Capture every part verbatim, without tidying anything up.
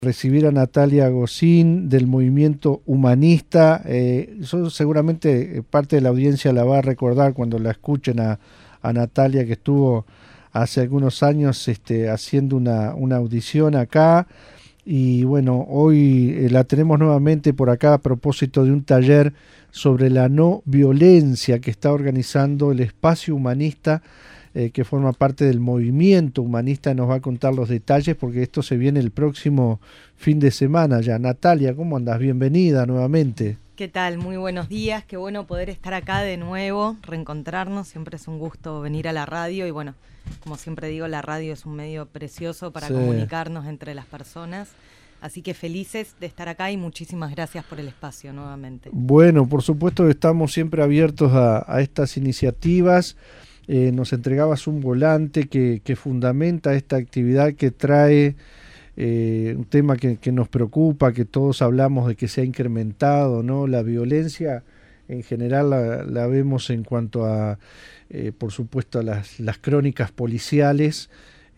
Recibir a Natalia Gosín del movimiento humanista. Eh, yo seguramente eh, parte de la audiencia la va a recordar cuando la escuchen a, a Natalia, que estuvo hace algunos años este, haciendo una, una audición acá. Y bueno, hoy eh, la tenemos nuevamente por acá a propósito de un taller sobre la no violencia que está organizando el Espacio Humanista, eh, que forma parte del movimiento humanista. Nos va a contar los detalles porque esto se viene el próximo fin de semana ya. Natalia, ¿cómo andas? Bienvenida nuevamente. ¿Qué tal? Muy buenos días, qué bueno poder estar acá de nuevo, reencontrarnos, siempre es un gusto venir a la radio y bueno, como siempre digo, la radio es un medio precioso para sí. comunicarnos entre las personas. Así que felices de estar acá y muchísimas gracias por el espacio nuevamente. Bueno, por supuesto que estamos siempre abiertos a, a estas iniciativas. Eh, nos entregabas un volante que, que fundamenta esta actividad que trae eh, un tema que, que nos preocupa, que todos hablamos de que se ha incrementado, ¿no? La violencia en general la, la vemos en cuanto a, eh, por supuesto, a las, las crónicas policiales.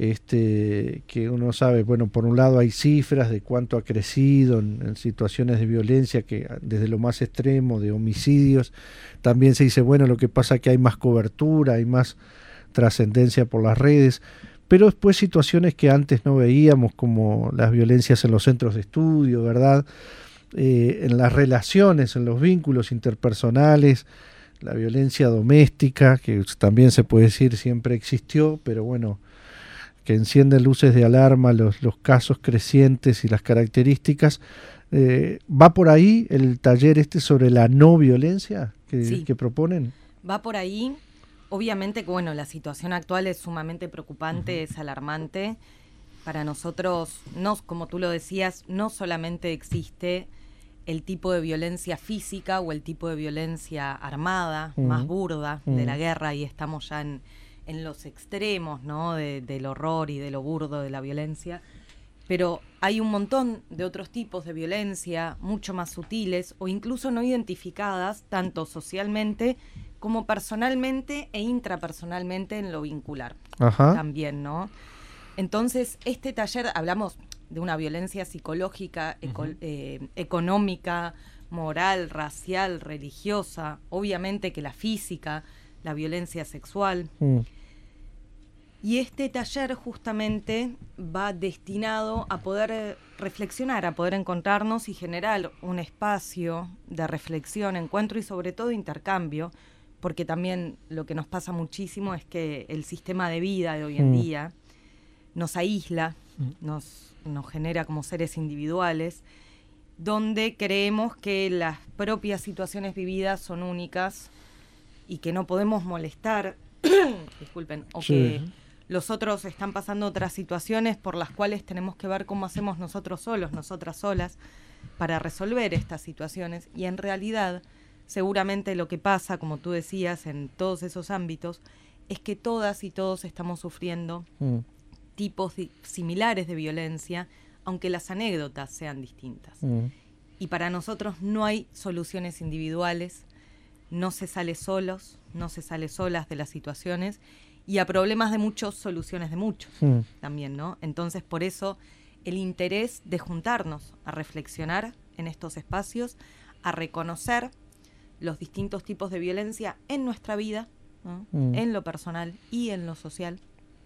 Este, que uno sabe, bueno, por un lado hay cifras de cuánto ha crecido en, en situaciones de violencia, que desde lo más extremo, de homicidios, también se dice, bueno, lo que pasa es que hay más cobertura, hay más trascendencia por las redes, pero después situaciones que antes no veíamos, como las violencias en los centros de estudio, ¿verdad? Eh, en las relaciones, en los vínculos interpersonales, la violencia doméstica, que también se puede decir siempre existió, pero bueno, que encienden luces de alarma los, los casos crecientes y las características. Eh, ¿Va por ahí el taller este sobre la no violencia que, sí. que proponen? Va por ahí. Obviamente que bueno, la situación actual es sumamente preocupante, uh-huh. es alarmante. Para nosotros, no, como tú lo decías, no solamente existe el tipo de violencia física o el tipo de violencia armada, uh-huh. más burda, uh-huh. de la guerra, y estamos ya en en los extremos, ¿no? De, del horror y de lo burdo de la violencia, pero hay un montón de otros tipos de violencia mucho más sutiles o incluso no identificadas tanto socialmente como personalmente e intrapersonalmente en lo vincular. Ajá. También, ¿no? Entonces, este taller, hablamos de una violencia psicológica, eco, uh-huh. eh, económica, moral, racial, religiosa, obviamente que la física, la violencia sexual. Mm. Y este taller justamente va destinado a poder reflexionar, a poder encontrarnos y generar un espacio de reflexión, encuentro y sobre todo intercambio, porque también lo que nos pasa muchísimo es que el sistema de vida de hoy en mm. día nos aísla, mm. nos, nos genera como seres individuales, donde creemos que las propias situaciones vividas son únicas y que no podemos molestar, disculpen, o sí. que los otros están pasando otras situaciones por las cuales tenemos que ver cómo hacemos nosotros solos, nosotras solas, para resolver estas situaciones. Y en realidad, seguramente lo que pasa, como tú decías, en todos esos ámbitos, es que todas y todos estamos sufriendo mm. tipos de, similares de violencia, aunque las anécdotas sean distintas. Mm. Y para nosotros no hay soluciones individuales, no se sale solos, no se sale solas de las situaciones, y a problemas de muchos, soluciones de muchos mm. también, ¿no? Entonces, por eso, el interés de juntarnos a reflexionar en estos espacios, a reconocer los distintos tipos de violencia en nuestra vida, ¿no? mm. en lo personal y en lo social,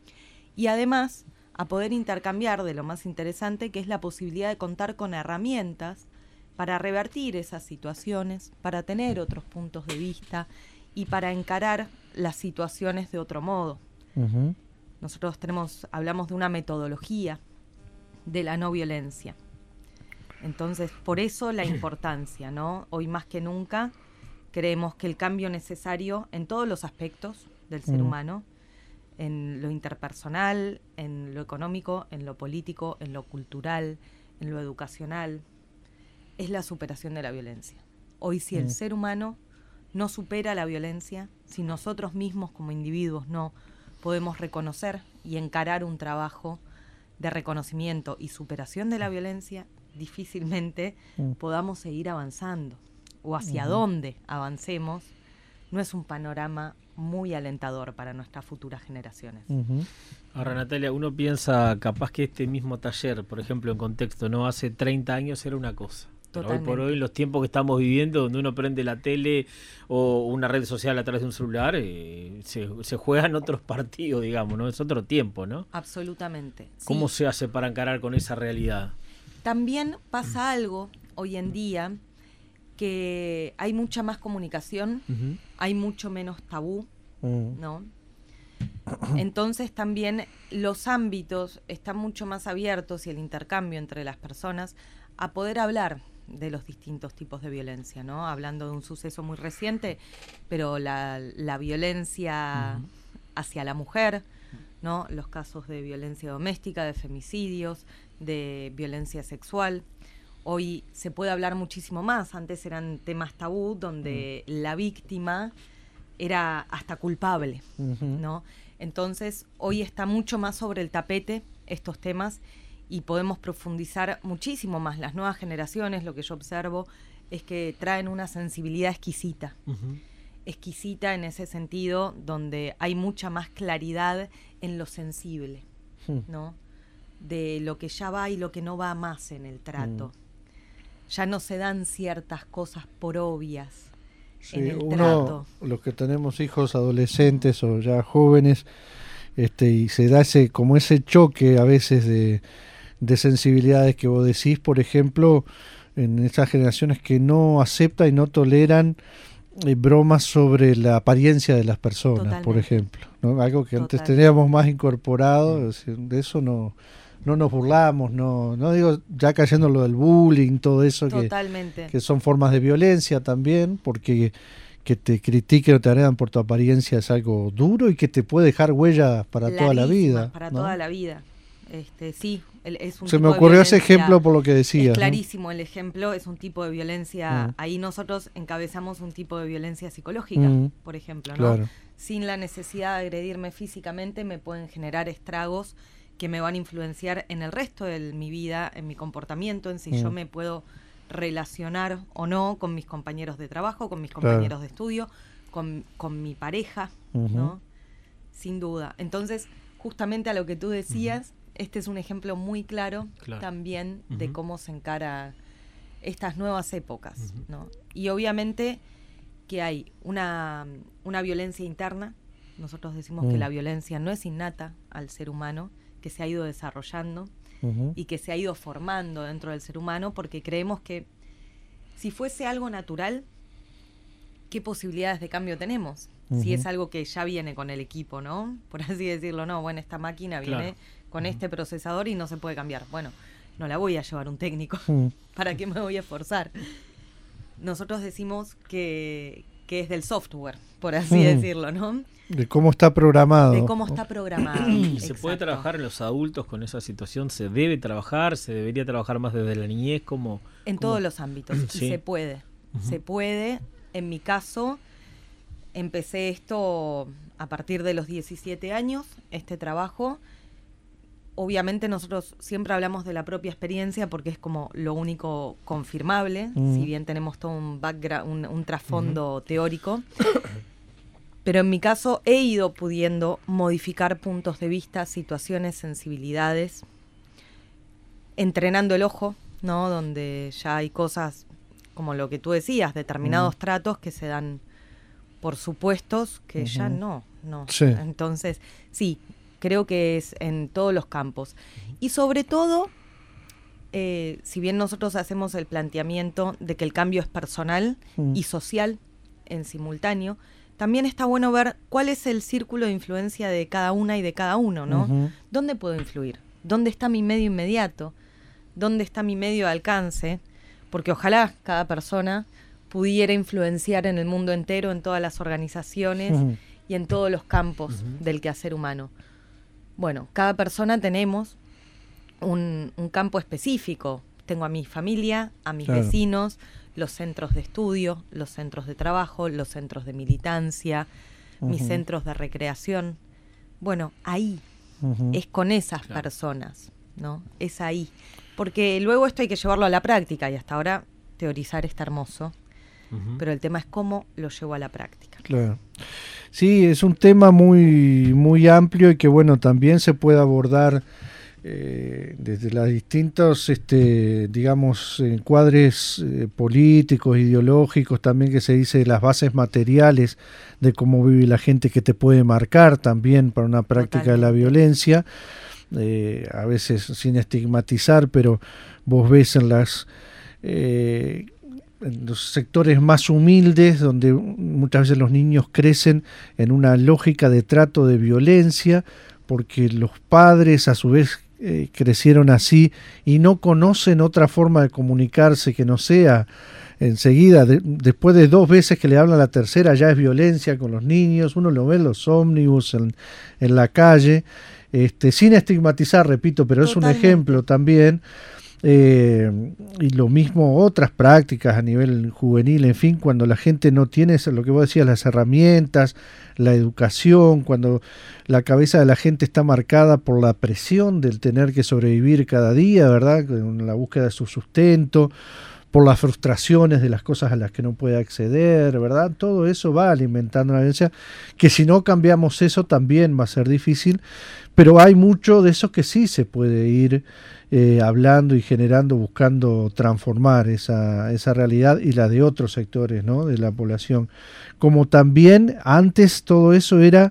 y además a poder intercambiar de lo más interesante, que es la posibilidad de contar con herramientas para revertir esas situaciones, para tener otros puntos de vista y para encarar las situaciones de otro modo. Uh-huh. Nosotros tenemos, hablamos de una metodología de la no violencia. Entonces, por eso la importancia, ¿no? Hoy más que nunca creemos que el cambio necesario en todos los aspectos del ser uh-huh. humano, en lo interpersonal, en lo económico, en lo político, en lo cultural, en lo educacional, es la superación de la violencia. Hoy si el mm. ser humano no supera la violencia, si nosotros mismos como individuos no podemos reconocer y encarar un trabajo de reconocimiento y superación de la violencia, difícilmente mm. podamos seguir avanzando. O hacia uh-huh. dónde avancemos, no es un panorama muy alentador para nuestras futuras generaciones. Uh-huh. Ahora, Natalia, uno piensa capaz que este mismo taller, por ejemplo, en contexto, no hace treinta años era una cosa. Pero hoy por hoy, en los tiempos que estamos viviendo, donde uno prende la tele o una red social a través de un celular, eh, se, se juegan otros partidos, digamos, ¿no? Es otro tiempo, ¿no? Absolutamente. ¿Cómo sí. se hace para encarar con esa realidad? También pasa algo hoy en día, que hay mucha más comunicación, uh-huh. hay mucho menos tabú, uh-huh. ¿no? Entonces también los ámbitos están mucho más abiertos y el intercambio entre las personas a poder hablar de los distintos tipos de violencia, ¿no? Hablando de un suceso muy reciente, pero la, la violencia uh-huh. hacia la mujer, ¿no? Los casos de violencia doméstica, de femicidios, de violencia sexual. Hoy se puede hablar muchísimo más. Antes eran temas tabú donde uh-huh. la víctima era hasta culpable, uh-huh. ¿no? Entonces, hoy está mucho más sobre el tapete estos temas y podemos profundizar muchísimo más. Las nuevas generaciones, lo que yo observo, es que traen una sensibilidad exquisita. Uh-huh. Exquisita en ese sentido, donde hay mucha más claridad en lo sensible, uh-huh. ¿no? De lo que ya va y lo que no va más en el trato. Uh-huh. Ya no se dan ciertas cosas por obvias. Sí, en el uno, trato. Los que tenemos hijos adolescentes o ya jóvenes, este, y se da ese como ese choque a veces de, de sensibilidades que vos decís, por ejemplo, en esas generaciones que no aceptan y no toleran eh, bromas sobre la apariencia de las personas. Totalmente. Por ejemplo, ¿no? Algo que Totalmente. Antes teníamos más incorporado, es decir, de eso no no nos burlamos, no no digo ya cayendo lo del bullying, todo eso que, que son formas de violencia también, porque que te critiquen o te agredan por tu apariencia es algo duro y que te puede dejar huella para toda la vida. Para ¿no? toda la vida. Este, sí, es un Se tipo me ocurrió de ese ejemplo por lo que decías. Es clarísimo, ¿no? El ejemplo es un tipo de violencia. Mm. Ahí nosotros encabezamos un tipo de violencia psicológica, mm. por ejemplo, ¿no? Claro. Sin la necesidad de agredirme físicamente me pueden generar estragos que me van a influenciar en el resto de mi vida, en mi comportamiento, en si mm. yo me puedo relacionar o no con mis compañeros de trabajo, con mis compañeros claro. de estudio, con, con mi pareja, uh-huh. ¿no? Sin duda. Entonces, justamente a lo que tú decías, uh-huh. este es un ejemplo muy claro, claro. también uh-huh. de cómo se encara estas nuevas épocas, uh-huh. ¿no? Y obviamente que hay una, una violencia interna. Nosotros decimos uh-huh. que la violencia no es innata al ser humano, que se ha ido desarrollando uh-huh. y que se ha ido formando dentro del ser humano, porque creemos que si fuese algo natural, ¿qué posibilidades de cambio tenemos? Uh-huh. Si es algo que ya viene con el equipo, ¿no? Por así decirlo, no, bueno, esta máquina viene claro. con uh-huh. este procesador y no se puede cambiar. Bueno, no la voy a llevar un técnico. Uh-huh. ¿Para qué me voy a esforzar? Nosotros decimos que, que es del software, por así uh-huh. decirlo, ¿no? De cómo está programado. De cómo está programado. ¿Y se puede trabajar en los adultos con esa situación? ¿Se debe trabajar? ¿Se debería trabajar más desde la niñez? ¿Cómo, en cómo? todos los ámbitos. ¿Sí? Y se puede. Uh-huh. Se puede. En mi caso, empecé esto a partir de los diecisiete años, este trabajo. Obviamente nosotros siempre hablamos de la propia experiencia porque es como lo único confirmable, uh-huh. si bien tenemos todo un background, un, un trasfondo uh-huh. teórico. Pero en mi caso he ido pudiendo modificar puntos de vista, situaciones, sensibilidades, entrenando el ojo, ¿no? Donde ya hay cosas como lo que tú decías, determinados uh-huh. tratos que se dan por supuestos que uh-huh. ya no, no. Sí. Entonces, sí, creo que es en todos los campos. Y sobre todo, eh, si bien nosotros hacemos el planteamiento de que el cambio es personal uh-huh. y social en simultáneo, también está bueno ver cuál es el círculo de influencia de cada una y de cada uno, ¿no? Uh-huh. ¿Dónde puedo influir? ¿Dónde está mi medio inmediato? ¿Dónde está mi medio de alcance? Porque ojalá cada persona pudiera influenciar en el mundo entero, en todas las organizaciones uh-huh. y en todos los campos uh-huh. del quehacer humano. Bueno, cada persona tenemos un, un campo específico. Tengo a mi familia, a mis claro. vecinos, los centros de estudio, los centros de trabajo, los centros de militancia, uh-huh. mis centros de recreación. Bueno, ahí uh-huh. es con esas claro. personas, ¿no? Es ahí. Porque luego esto hay que llevarlo a la práctica y hasta ahora teorizar está hermoso, uh-huh. pero el tema es cómo lo llevo a la práctica. Claro. Sí, es un tema muy, muy amplio y que bueno, también se puede abordar eh, desde los distintos, este, digamos, encuadres eh, políticos, ideológicos, también que se dice las bases materiales de cómo vive la gente, que te puede marcar también para una práctica Totalmente. de la violencia, eh, a veces sin estigmatizar, pero vos ves en las... Eh, en los sectores más humildes, donde muchas veces los niños crecen en una lógica de trato de violencia, porque los padres a su vez eh, crecieron así y no conocen otra forma de comunicarse que no sea enseguida, de, después de dos veces que le hablan, la tercera ya es violencia con los niños. Uno lo ve en los ómnibus, en, en la calle, este, sin estigmatizar, repito, pero Totalmente. es un ejemplo también. Eh, y lo mismo otras prácticas a nivel juvenil, en fin, cuando la gente no tiene lo que vos decías, las herramientas, la educación, cuando la cabeza de la gente está marcada por la presión del tener que sobrevivir cada día, ¿verdad? Con la búsqueda de su sustento, por las frustraciones de las cosas a las que no puede acceder, ¿verdad? Todo eso va alimentando la violencia, que si no cambiamos eso también va a ser difícil, pero hay mucho de eso que sí se puede ir eh, hablando y generando, buscando transformar esa, esa realidad y la de otros sectores, ¿no?, de la población. Como también antes todo eso era...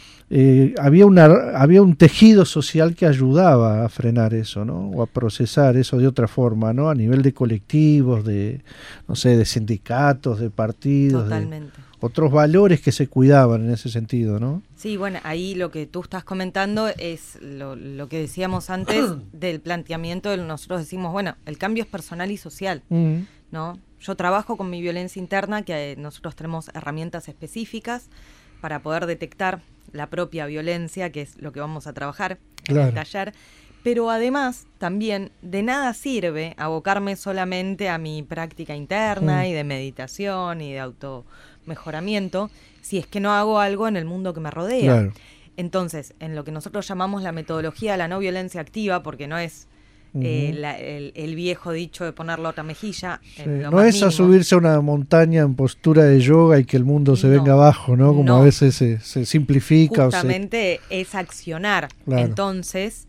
Eh, había una había un tejido social que ayudaba a frenar eso, ¿no?, o a procesar eso de otra forma, ¿no?, a nivel de colectivos, de no sé, de sindicatos, de partidos, Totalmente. de otros valores que se cuidaban en ese sentido, ¿no? Sí, bueno, ahí lo que tú estás comentando es lo, lo que decíamos antes del planteamiento del nosotros decimos, bueno, el cambio es personal y social, uh-huh. ¿no? Yo trabajo con mi violencia interna, que nosotros tenemos herramientas específicas para poder detectar la propia violencia, que es lo que vamos a trabajar claro. en el taller, pero además también de nada sirve abocarme solamente a mi práctica interna mm. y de meditación y de automejoramiento si es que no hago algo en el mundo que me rodea. Claro. Entonces, en lo que nosotros llamamos la metodología de la no violencia activa, porque no es Uh-huh. Eh, la, el, el viejo dicho de poner la otra mejilla. Sí, no es mínimo. A subirse a una montaña en postura de yoga y que el mundo se no, venga abajo, ¿no? Como no. a veces se, se simplifica. Justamente o se... es accionar. Claro. Entonces,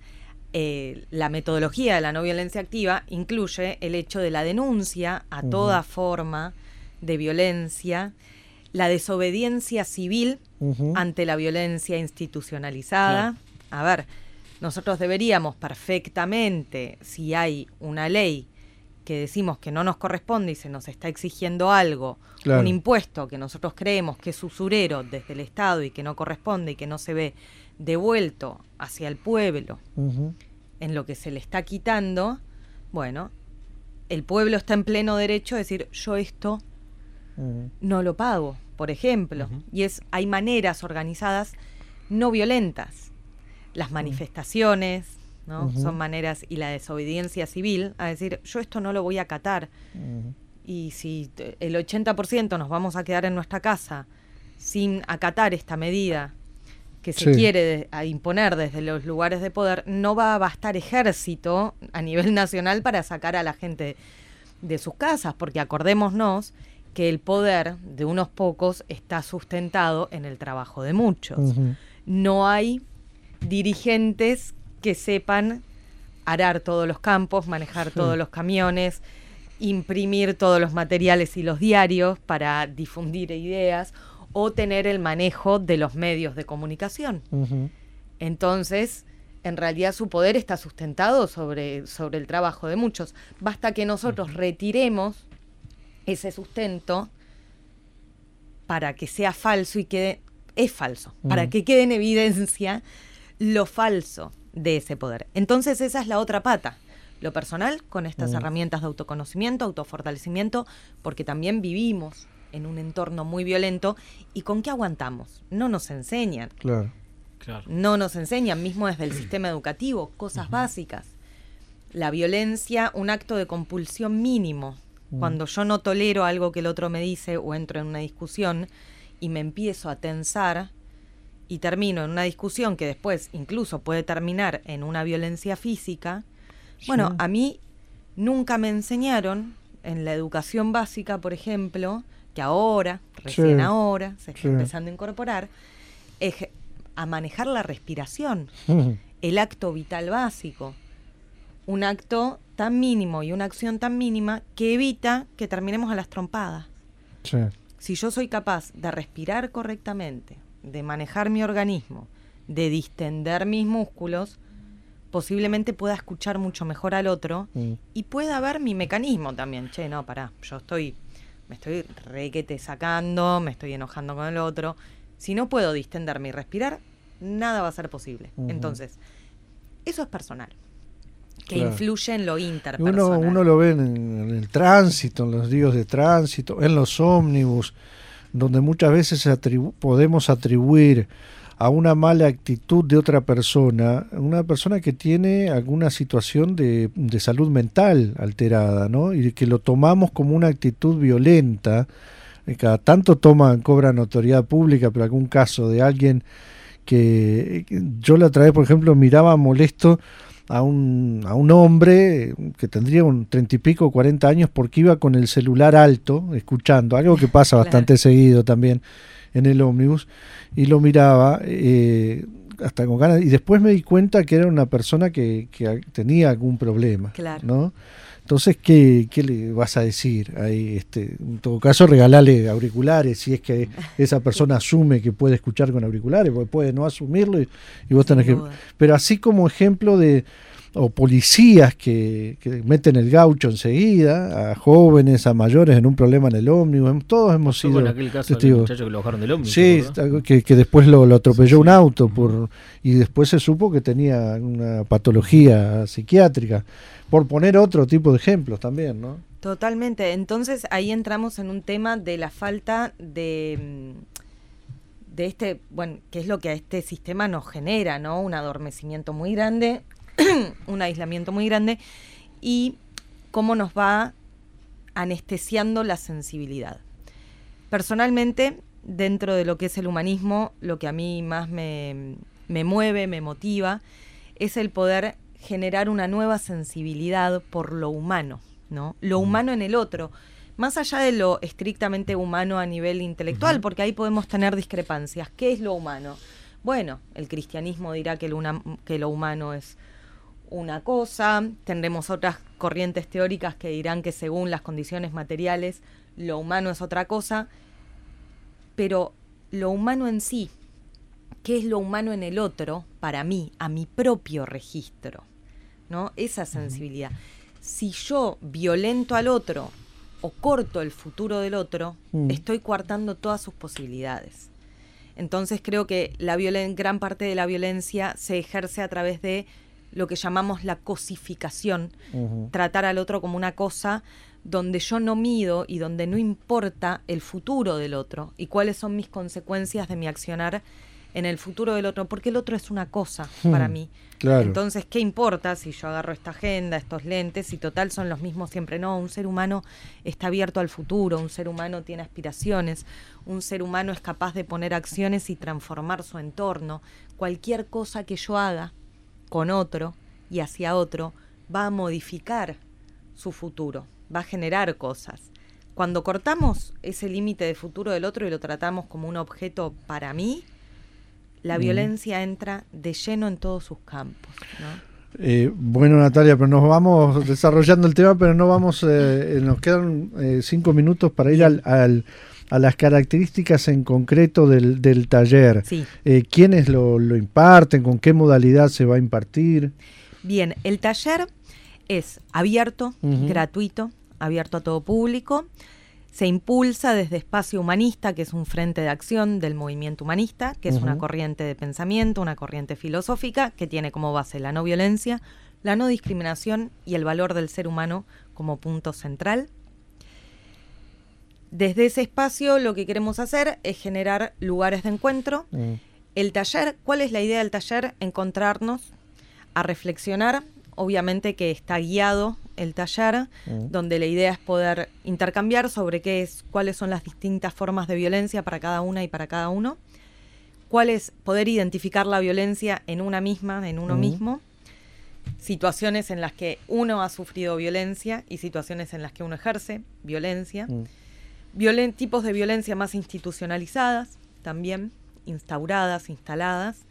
eh, la metodología de la no violencia activa incluye el hecho de la denuncia a uh-huh. toda forma de violencia, la desobediencia civil uh-huh. ante la violencia institucionalizada. Claro. A ver, nosotros deberíamos perfectamente, si hay una ley que decimos que no nos corresponde y se nos está exigiendo algo, claro. un impuesto que nosotros creemos que es usurero desde el Estado y que no corresponde y que no se ve devuelto hacia el pueblo uh-huh. en lo que se le está quitando, bueno, el pueblo está en pleno derecho de decir, yo esto uh-huh. no lo pago, por ejemplo. Uh-huh. Y es hay maneras organizadas no violentas. Las manifestaciones, ¿no? Uh-huh. son maneras, y la desobediencia civil, a decir, yo esto no lo voy a acatar. Uh-huh. Y si t- el ochenta por ciento nos vamos a quedar en nuestra casa sin acatar esta medida que se sí. quiere de, a imponer desde los lugares de poder, no va a bastar ejército a nivel nacional para sacar a la gente de sus casas, porque acordémonos que el poder de unos pocos está sustentado en el trabajo de muchos. Uh-huh. No hay dirigentes que sepan arar todos los campos, manejar sí. todos los camiones, imprimir todos los materiales y los diarios para difundir ideas o tener el manejo de los medios de comunicación. Uh-huh. Entonces, en realidad su poder está sustentado sobre, sobre el trabajo de muchos. Basta que nosotros uh-huh. retiremos ese sustento para que sea falso y quede, es falso, uh-huh. para que quede en evidencia lo falso de ese poder. Entonces esa es la otra pata, lo personal con estas mm. herramientas de autoconocimiento, autofortalecimiento, porque también vivimos en un entorno muy violento y ¿con qué aguantamos? No nos enseñan. Claro, claro. No nos enseñan, mismo desde el sistema educativo, cosas uh-huh. básicas. La violencia, un acto de compulsión mínimo. Mm. Cuando yo no tolero algo que el otro me dice o entro en una discusión y me empiezo a tensar, y termino en una discusión que después incluso puede terminar en una violencia física, bueno, sí. a mí nunca me enseñaron, en la educación básica, por ejemplo, que ahora, recién sí, ahora, se está sí. empezando a incorporar, es a manejar la respiración, Uh-huh. el acto vital básico. Un acto tan mínimo y una acción tan mínima que evita que terminemos a las trompadas. Sí. Si yo soy capaz de respirar correctamente, de manejar mi organismo, de distender mis músculos, posiblemente pueda escuchar mucho mejor al otro mm. y pueda ver mi mecanismo también. Che, no, pará, yo estoy, me estoy requete sacando, me estoy enojando con el otro. Si no puedo distenderme y respirar, nada va a ser posible. Uh-huh. Entonces, eso es personal. Que claro. influye en lo interpersonal. Uno, uno lo ve en, en el tránsito, en los días de tránsito, en los ómnibus, donde muchas veces atribu- podemos atribuir a una mala actitud de otra persona, una persona que tiene alguna situación de, de salud mental alterada, ¿no? Y que lo tomamos como una actitud violenta. Cada tanto toma, cobra notoriedad pública, pero algún caso de alguien que, que yo la otra vez, por ejemplo, miraba molesto a un, a un hombre que tendría un treinta y pico, cuarenta años, porque iba con el celular alto, escuchando, algo que pasa claro. bastante seguido también en el ómnibus, y lo miraba eh, hasta con ganas, y después me di cuenta que era una persona que, que tenía algún problema, claro. ¿no? Entonces, ¿qué, qué le vas a decir? Ahí, este, en todo caso, regalarle auriculares, si es que esa persona asume que puede escuchar con auriculares, porque puede no asumirlo y, y vos tenés que... Pero así como ejemplo de... o policías que, que meten el gaucho enseguida, a jóvenes, a mayores en un problema en el ómnibus, todos hemos sido con aquel caso del muchacho que lo bajaron del ómnibus. Sí, que, que después lo, lo atropelló sí, sí. un auto por y después se supo que tenía una patología psiquiátrica, por poner otro tipo de ejemplos también, ¿no? Totalmente. Entonces ahí entramos en un tema de la falta de... de este, bueno, que es lo que a este sistema nos genera, ¿no? Un adormecimiento muy grande, un aislamiento muy grande, y cómo nos va anestesiando la sensibilidad. Personalmente, dentro de lo que es el humanismo, lo que a mí más me, me mueve, me motiva, es el poder generar una nueva sensibilidad por lo humano, ¿no? Lo humano en el otro, más allá de lo estrictamente humano a nivel intelectual, uh-huh. porque ahí podemos tener discrepancias. ¿Qué es lo humano? Bueno, el cristianismo dirá que lo, una, que lo humano es una cosa, tendremos otras corrientes teóricas que dirán que según las condiciones materiales lo humano es otra cosa, pero lo humano en sí, ¿qué es lo humano en el otro? Para mí, a mi propio registro, ¿no? Esa sensibilidad. Si yo violento al otro o corto el futuro del otro, mm. estoy coartando todas sus posibilidades. Entonces creo que la violen- gran parte de la violencia se ejerce a través de lo que llamamos la cosificación, uh-huh. tratar al otro como una cosa donde yo no mido y donde no importa el futuro del otro y cuáles son mis consecuencias de mi accionar en el futuro del otro, porque el otro es una cosa hmm, para mí. Claro. Entonces, ¿qué importa si yo agarro esta agenda, estos lentes, y total son los mismos siempre? No, un ser humano está abierto al futuro, un ser humano tiene aspiraciones, un ser humano es capaz de poner acciones y transformar su entorno. Cualquier cosa que yo haga con otro y hacia otro va a modificar su futuro, va a generar cosas. Cuando cortamos ese límite de futuro del otro y lo tratamos como un objeto para mí, la mm. violencia entra de lleno en todos sus campos, ¿no? Eh, bueno, Natalia, pero nos vamos desarrollando el tema, pero no vamos, eh, nos quedan eh, cinco minutos para ir al, al, a las características en concreto del, del taller. Sí. Eh, ¿Quiénes lo, lo imparten? ¿Con qué modalidad se va a impartir? Bien, el taller es abierto, uh-huh. gratuito, abierto a todo público. Se impulsa desde Espacio Humanista, que es un frente de acción del movimiento humanista, que es uh-huh. una corriente de pensamiento, una corriente filosófica que tiene como base la no violencia, la no discriminación y el valor del ser humano como punto central. Desde ese espacio lo que queremos hacer es generar lugares de encuentro. Uh-huh. El taller, ¿cuál es la idea del taller? Encontrarnos a reflexionar. Obviamente que está guiado el taller, uh-huh. donde la idea es poder intercambiar sobre qué es, cuáles son las distintas formas de violencia para cada una y para cada uno, cuál es poder identificar la violencia en una misma, en uno uh-huh. mismo, situaciones en las que uno ha sufrido violencia y situaciones en las que uno ejerce violencia, uh-huh. Violen- tipos de violencia más institucionalizadas, también instauradas, instaladas,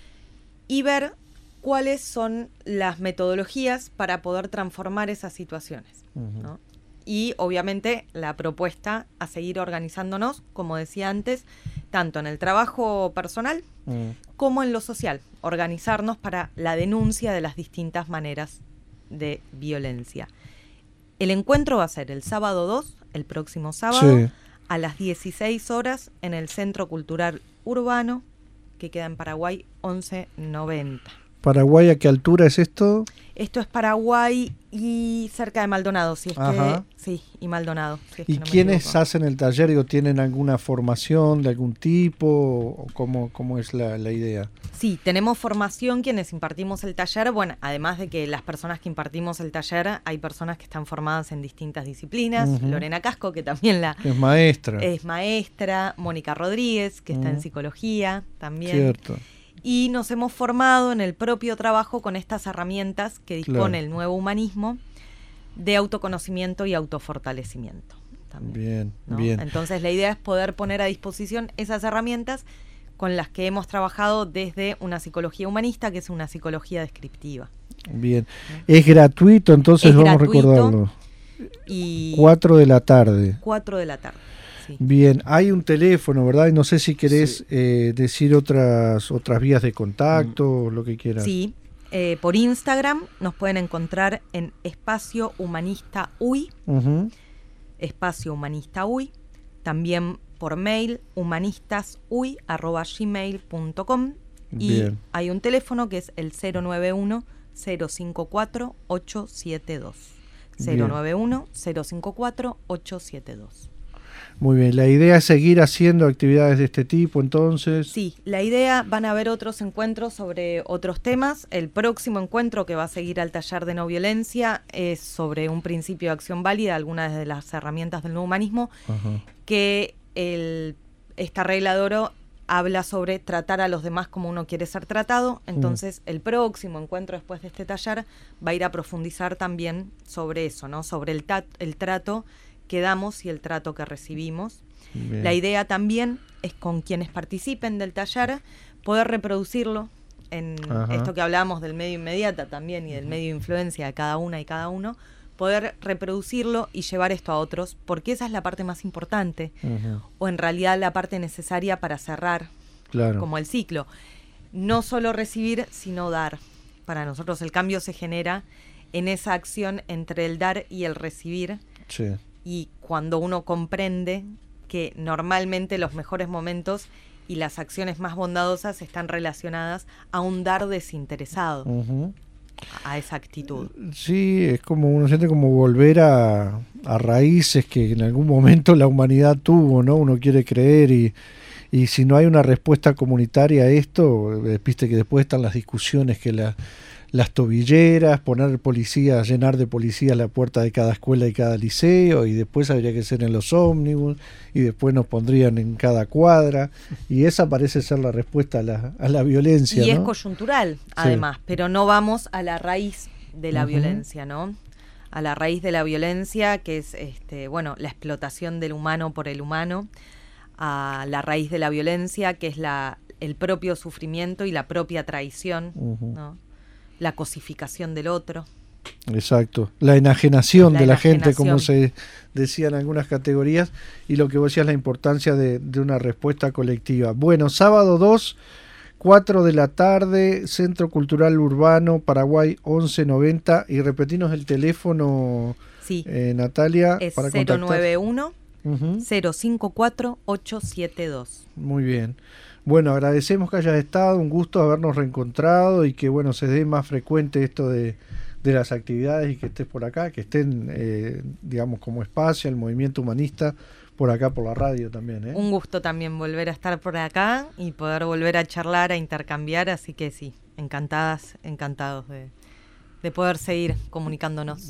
y ver cuáles son las metodologías para poder transformar esas situaciones, uh-huh. ¿no? Y obviamente la propuesta a seguir organizándonos, como decía antes, tanto en el trabajo personal uh-huh. como en lo social, organizarnos para la denuncia de las distintas maneras de violencia. El encuentro va a ser el sábado dos, el próximo sábado, sí. a las dieciséis horas en el Centro Cultural Urbano, que queda en Paraguay once noventa. ¿Paraguay a qué altura es esto? Esto es Paraguay y cerca de Maldonado, si es Ajá. que sí, y Maldonado. Si es ¿Y que no quiénes hacen el taller? Digo, ¿tienen alguna formación de algún tipo? ¿O cómo, cómo es la, la idea? Sí, tenemos formación quienes impartimos el taller. Bueno, además de que las personas que impartimos el taller, hay personas que están formadas en distintas disciplinas. Uh-huh. Lorena Casco, que también la es maestra. Es maestra. Mónica Rodríguez, que uh-huh. está en psicología también. Cierto. Y nos hemos formado en el propio trabajo con estas herramientas que dispone claro. el nuevo humanismo de autoconocimiento y autofortalecimiento. También, bien, ¿no? bien. Entonces la idea es poder poner a disposición esas herramientas con las que hemos trabajado desde una psicología humanista, que es una psicología descriptiva. Bien. Es gratuito, entonces es vamos gratuito a recordarlo. Y Cuatro de la tarde. Cuatro de la tarde. Sí. Bien, hay un teléfono, ¿verdad? Y no sé si querés sí. eh, decir otras otras vías de contacto mm. o lo que quieras. Sí, eh, por Instagram nos pueden encontrar en Espacio Humanista U I, uh-huh. Espacio Humanista U I, también por mail humanistasui arroba gmail punto com y Bien. Hay un teléfono que es el cero nueve uno, cero cinco cuatro, ocho siete dos. cero nueve uno, cero cinco cuatro, ocho siete dos. Muy bien, la idea es seguir haciendo actividades de este tipo, entonces. Sí, la idea, van a haber otros encuentros sobre otros temas. El próximo encuentro que va a seguir al taller de no violencia es sobre un principio de acción válida, algunas de las herramientas del nuevo humanismo, Ajá. que el, esta regla de oro habla sobre tratar a los demás como uno quiere ser tratado. Entonces, mm. el próximo encuentro después de este taller va a ir a profundizar también sobre eso, ¿no? Sobre el, tat, el trato que damos y el trato que recibimos. Bien. La idea también es con quienes participen del taller poder reproducirlo en Ajá. esto que hablábamos del medio inmediata también y del medio de influencia de cada una y cada uno, poder reproducirlo y llevar esto a otros, porque esa es la parte más importante, Ajá. o en realidad la parte necesaria para cerrar, claro. como el ciclo. No solo recibir, sino dar. Para nosotros el cambio se genera en esa acción entre el dar y el recibir. Sí. Y cuando uno comprende que normalmente los mejores momentos y las acciones más bondadosas están relacionadas a un dar desinteresado, uh-huh. a esa actitud. Sí, es como uno siente como volver a, a raíces que en algún momento la humanidad tuvo, ¿no? Uno quiere creer y, y si no hay una respuesta comunitaria a esto, viste que después están las discusiones que la... las tobilleras, poner policías, llenar de policías la puerta de cada escuela y cada liceo, y después habría que ser en los ómnibus, y después nos pondrían en cada cuadra, y esa parece ser la respuesta a la, a la violencia, y ¿no? es coyuntural, además, sí. pero no vamos a la raíz de la uh-huh. violencia, ¿no? A la raíz de la violencia, que es, este, bueno, la explotación del humano por el humano, a la raíz de la violencia, que es la, el propio sufrimiento y la propia traición, uh-huh. ¿no? La cosificación del otro. Exacto, la enajenación la de enajenación. la gente, como se decía en algunas categorías, y lo que vos decías, la importancia de, de una respuesta colectiva. Bueno, sábado dos, cuatro de la tarde, Centro Cultural Urbano, Paraguay once noventa, y repetimos el teléfono, sí. eh, Natalia, es para cero nueve uno, cero cinco cuatro, ocho siete dos. Muy bien. Bueno, agradecemos que hayas estado, un gusto habernos reencontrado y que bueno se dé más frecuente esto de, de las actividades y que estés por acá, que estén, eh, digamos, como espacio, el movimiento humanista, por acá por la radio también. ¿eh? Un gusto también volver a estar por acá y poder volver a charlar, a intercambiar, así que sí, encantadas, encantados de, de poder seguir comunicándonos.